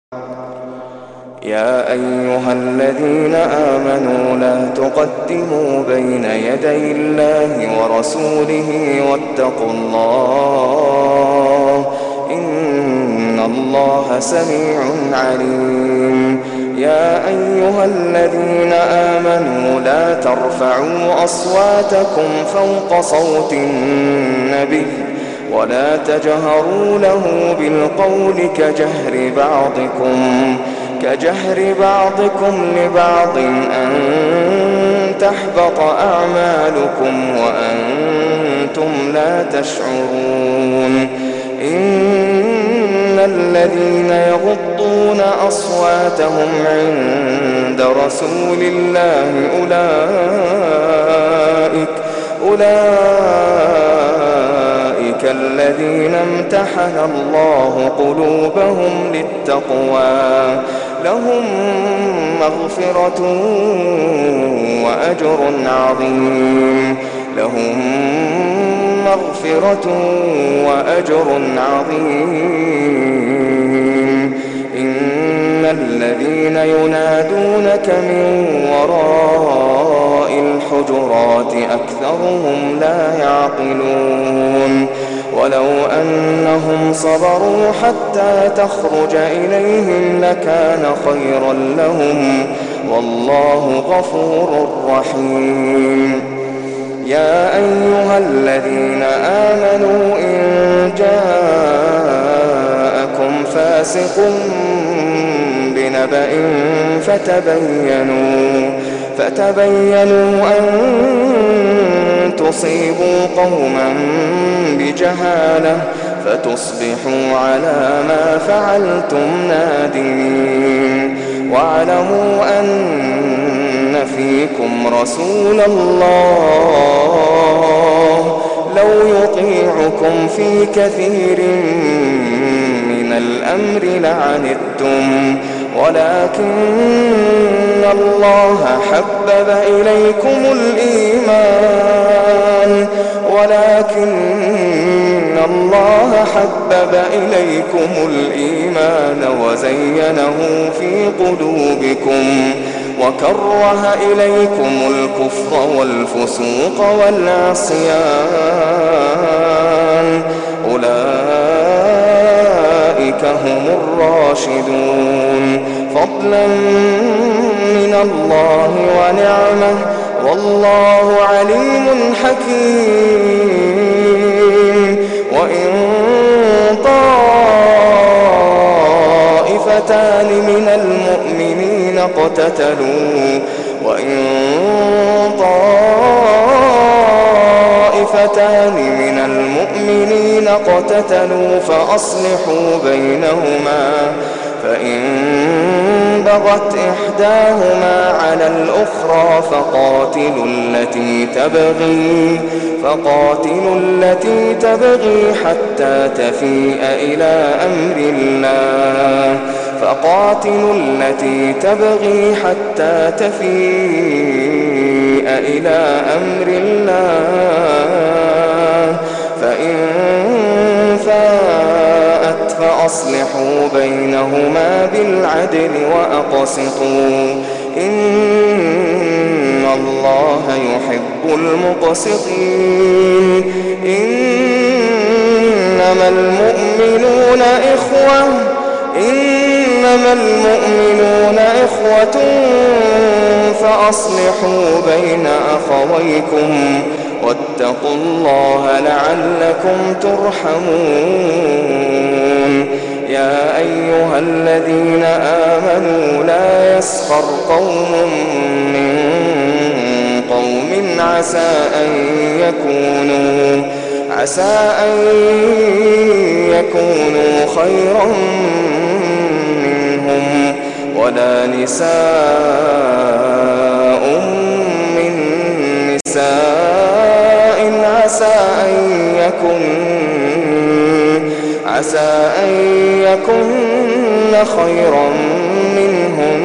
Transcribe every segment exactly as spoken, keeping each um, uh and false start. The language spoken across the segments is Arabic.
يا أيها الذين آمنوا لا تقدموا بين يدي الله ورسوله واتقوا الله إن الله سميع عليم. يا أيها الذين آمنوا لا ترفعوا أصواتكم فوق صوت النبي ولا تجهروا له بالقول كجهر بعضكم كجهر بعضكم لبعض أن تحبط أعمالكم وأنتم لا تشعرون. إن الذين يغضون أصواتهم عند رسول الله أولئك أولئك الذين امتحن الله قلوبهم للتقوى لهم مغفرة وأجر عظيم لهم مغفرة وأجر عظيم. إن الذين ينادونك من وراء الحجرات أكثرهم لا يعقلون. ولو أنهم صبروا حتى تخرج إليهم لكان خيرا لهم والله غفور رحيم. يا أيها الذين آمنوا إن جاءكم فاسق بنبأ فتبينوا فتبينوا أن تصيبوا قوما بجهالة فتصبحوا على ما فعلتم نادمين. واعلموا أن فيكم رسول الله لو يطيعكم في كثير من الأمر لعنتم ولكن الله حبب إليكم الإيمان ولكن الله حبب إليكم الإيمان وزينه في قلوبكم وكره إليكم الكفر والفسوق والعصيان أولئك هم الراشدون فضلا من الله ونعمه والله عليم حكيم. وإن طائفتان من المؤمنين اقتتلوا وإن طائفتان من المؤمنين اقتتلوا فأصلحوا بينهما فإن بغت إحداهما على الأخرى فقاتلوا التي تبغي فقاتلوا التي تبغي حتى تفيء إلى أمر الله فقاتلوا التي تبغي حتى تفيء إلى أمر الله فإن فاءت فأصلحوا بينهما بالعدل وأقسطوا إن الله يحب المقسطين. إنما المؤمنون إخوة إنما المؤمنون إخوة فأصلحوا بين أخويكم واتقوا الله لعلكم ترحمون. يا أيها الذين آمنوا لا يسخر قوم من قوم عسى أن يكونوا عسى أن يكونوا خيرا منهم ولا نساء من نساء عسى أن يكن عسى أن يكن خيرا منهن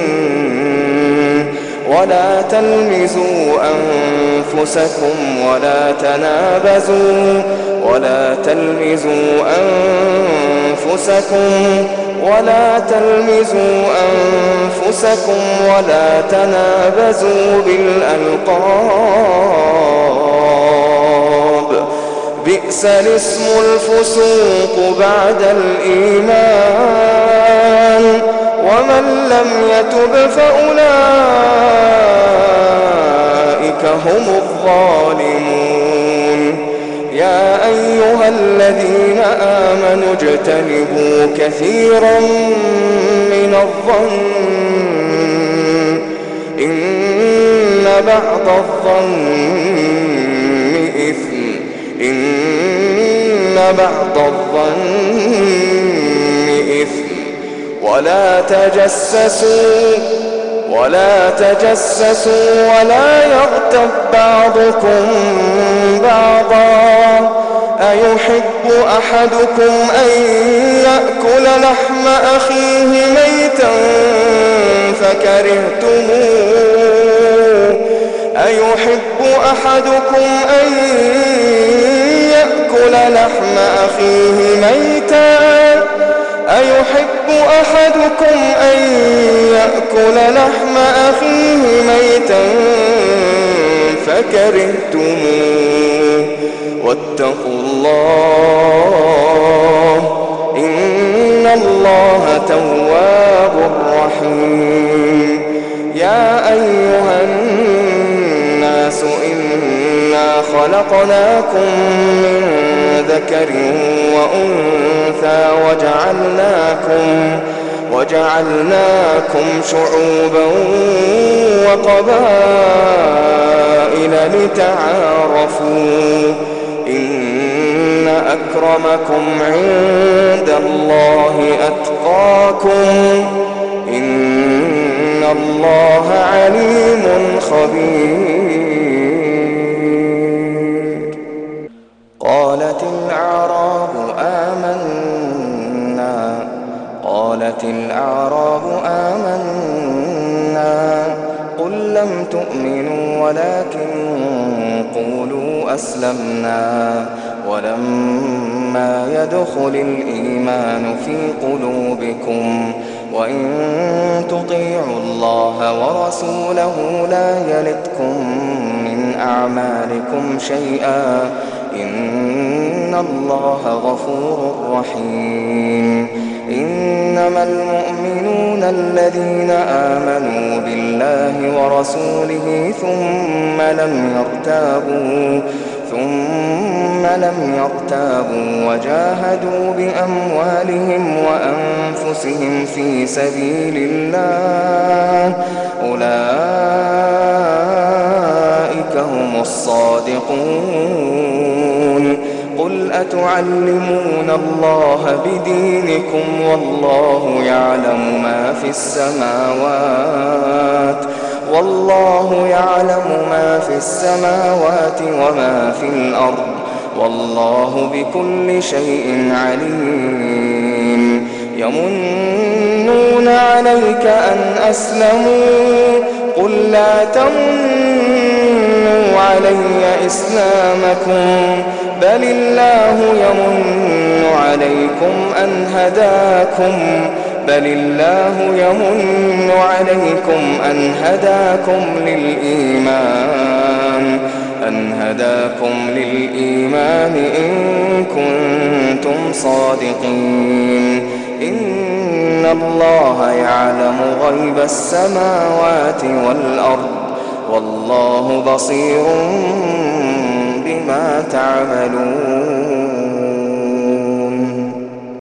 ولا تلمزوا أنفسكم ولا تنابزوا ولا تلمزوا أنفسكم ولا تلمزوا أنفسكم ولا تنابزوا بالألقاب بئس الاسم الفسوق بعد الإيمان ومن لم يتب فأولئك هم الظالمون يا أيها الذين آمنوا اجتنبوا كثيرا من الظن إن بعض الظن إثم إن بعض الظن إثم ولا تجسسوا ولا تجسسوا ولا يغتب بعضكم بعضا أيحب أحدكم أن يأكل لحم أخيه ميتا فكرهتموه أيحب أحدكم أن يأكل لحم أخيه ميتا أيحب أحدكم أن يأكل لحم أخيه ميتا فكرهتموه واتقوا الله إن الله تواب رحيم يا أيها الناس إنا خلقناكم من ذكر وأنثى وجعلناكم وجعلناكم شعوبا وقبائل لتعارفوا إن أكرمكم عند الله أتقاكم إن الله عليم خبير قالت الأعراب آمنا قالت الأعراب آمنا قل لم تؤمنوا ولكن قولوا أسلمنا ولما يدخل الإيمان في قلوبكم وإن تطيعوا الله ورسوله لا يلتكم من أعمالكم شيئا إن الله غفور رحيم إنما المؤمنون الذين آمنوا بالله ورسوله ثم لم يرتابوا ثم لم يرتابوا وجاهدوا بأموالهم وأنفسهم في سبيل الله أولئك هم الصادقون قل أتعلمون الله بدينكم والله يعلم ما في السماوات والله يعلم ما في السماوات وما في الأرض والله بكل شيء عليم يمنون عليك أن أسلموا قل لا تمنوا علي إسلامكم بل الله يمن عليكم أن هداكم بل الله يمن عليكم أن هداكم للإيمان أن هداكم للإيمان إن كنتم صادقين إن الله يعلم غيب السماوات والأرض والله بصير بما تعملون